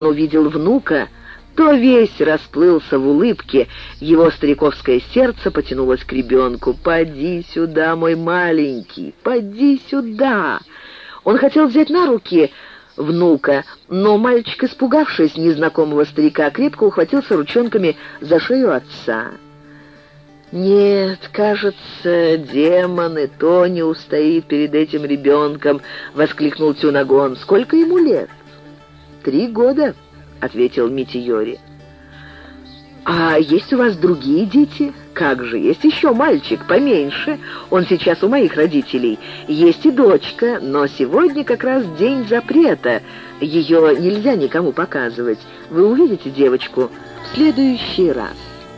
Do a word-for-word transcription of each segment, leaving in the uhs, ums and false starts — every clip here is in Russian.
увидел внука, то весь расплылся в улыбке, его стариковское сердце потянулось к ребенку. «Поди сюда, мой маленький, поди сюда!» Он хотел взять на руки внука, но мальчик, испугавшись незнакомого старика, крепко ухватился ручонками за шею отца. «Нет, кажется, демон и то не устоит перед этим ребенком», — воскликнул Тюнагон. «Сколько ему лет?» «Три года», — ответил Митийори. «А есть у вас другие дети?» «Как же, есть еще мальчик, поменьше. Он сейчас у моих родителей. Есть и дочка, но сегодня как раз день запрета. Ее нельзя никому показывать. Вы увидите девочку в следующий раз».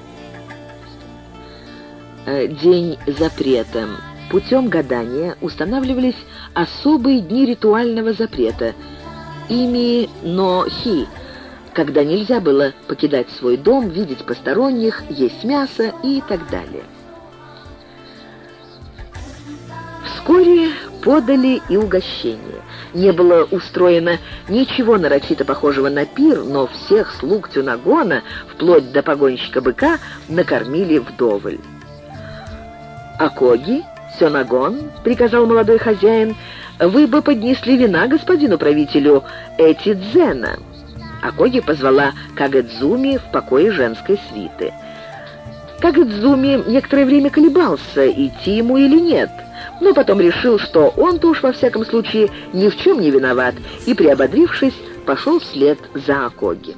День запрета. Путем гадания устанавливались особые дни ритуального запрета. Ими но хи, когда нельзя было покидать свой дом, видеть посторонних, есть мясо и так далее. Вскоре подали и угощение. Не было устроено ничего нарочито похожего на пир, но всех слуг Тюнагона, вплоть до погонщика быка, накормили вдоволь. «Акоги, Сёнагон», — приказал молодой хозяин, — «вы бы поднесли вина господину правителю Этидзена». Акоги позвала Кагэдзуми в покое женской свиты. Кагэдзуми некоторое время колебался, идти ему или нет, но потом решил, что он-то уж во всяком случае ни в чем не виноват, и, приободрившись, пошел вслед за Акоги.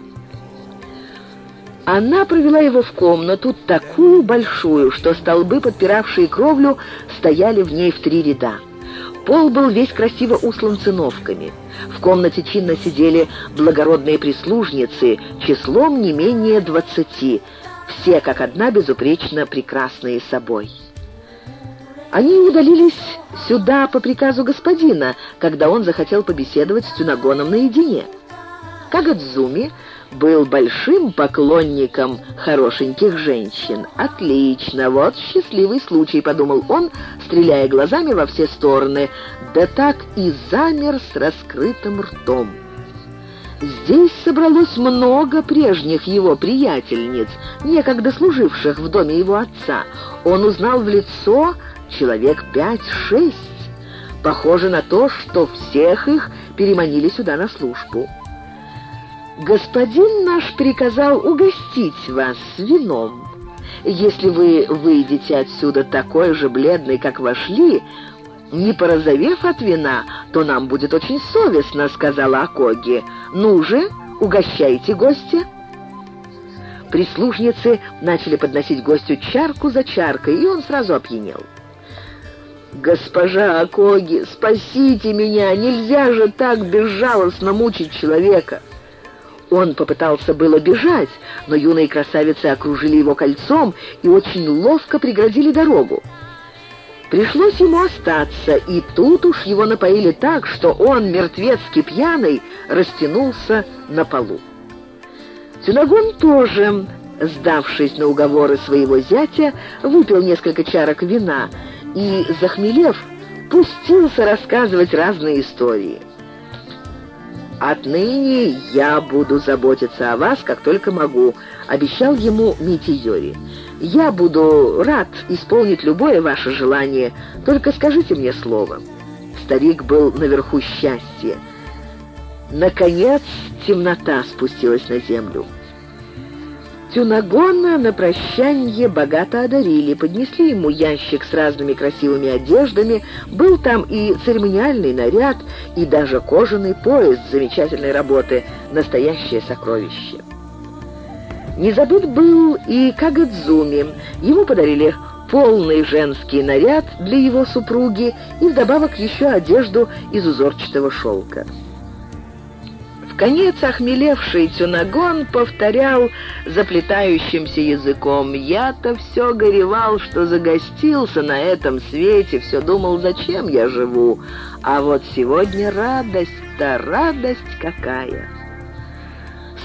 Она провела его в комнату, такую большую, что столбы, подпиравшие кровлю, стояли в ней в три ряда. Пол был весь красиво услан циновками. В комнате чинно сидели благородные прислужницы, числом не менее двадцати, все как одна безупречно прекрасные собой. Они удалились сюда по приказу господина, когда он захотел побеседовать с Тюнагоном наедине. Кагэдзуми был большим поклонником хорошеньких женщин. «Отлично, вот счастливый случай», — подумал он, стреляя глазами во все стороны, да так и замер с раскрытым ртом. Здесь собралось много прежних его приятельниц, некогда служивших в доме его отца. Он узнал в лицо человек пять-шесть. Похоже на то, что всех их переманили сюда на службу. «Господин наш приказал угостить вас вином. Если вы выйдете отсюда такой же бледный, как вошли, не порозовев от вина, то нам будет очень совестно», — сказала Акоги. «Ну же, угощайте гостя». Прислужницы начали подносить гостю чарку за чаркой, и он сразу опьянел. «Госпожа Акоги, спасите меня! Нельзя же так безжалостно мучить человека!» Он попытался было бежать, но юные красавицы окружили его кольцом и очень ловко преградили дорогу. Пришлось ему остаться, и тут уж его напоили так, что он, мертвецки пьяный, растянулся на полу. Тюнагон тоже, сдавшись на уговоры своего зятя, выпил несколько чарок вина и, захмелев, пустился рассказывать разные истории. «Отныне я буду заботиться о вас, как только могу», — обещал ему Митийори. «Я буду рад исполнить любое ваше желание, только скажите мне слово». Старик был наверху счастья. Наконец темнота спустилась на землю. Тюнагона на прощанье богато одарили, поднесли ему ящик с разными красивыми одеждами, был там и церемониальный наряд, и даже кожаный пояс замечательной работы, настоящее сокровище. Не забыт был и Кагэдзуми, ему подарили полный женский наряд для его супруги и вдобавок еще одежду из узорчатого шелка. Вконец охмелевший Тюнагон повторял заплетающимся языком: «Я-то все горевал, что загостился на этом свете, все думал, зачем я живу, а вот сегодня радость-то, радость какая!»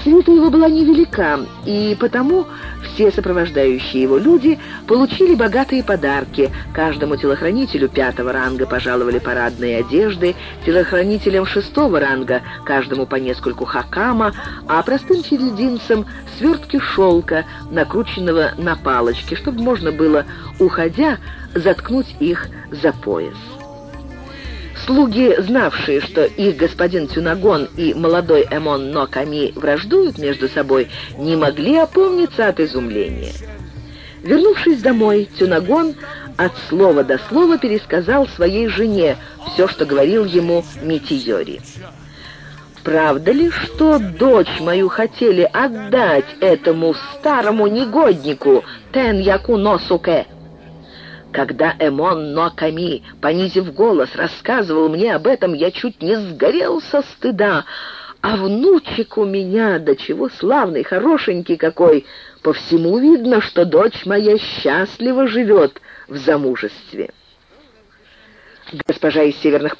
Свита его была невелика, и потому все сопровождающие его люди получили богатые подарки. Каждому телохранителю пятого ранга пожаловали парадные одежды, телохранителям шестого ранга каждому по нескольку хакама, а простым черединцам свертки шелка, накрученного на палочки, чтобы можно было, уходя, заткнуть их за пояс. Слуги, знавшие, что их господин Цюнагон и молодой Эмон но Ками враждуют между собой, не могли опомниться от изумления. Вернувшись домой, Цюнагон от слова до слова пересказал своей жене все, что говорил ему Митийори. «Правда ли, что дочь мою хотели отдать этому старому негоднику Тен-Яку Носуке?» Когда Эмон но Ками, понизив голос, рассказывал мне об этом, я чуть не сгорел со стыда. А внучек у меня, да чего славный, хорошенький какой! По всему видно, что дочь моя счастливо живет в замужестве. Госпожа из северных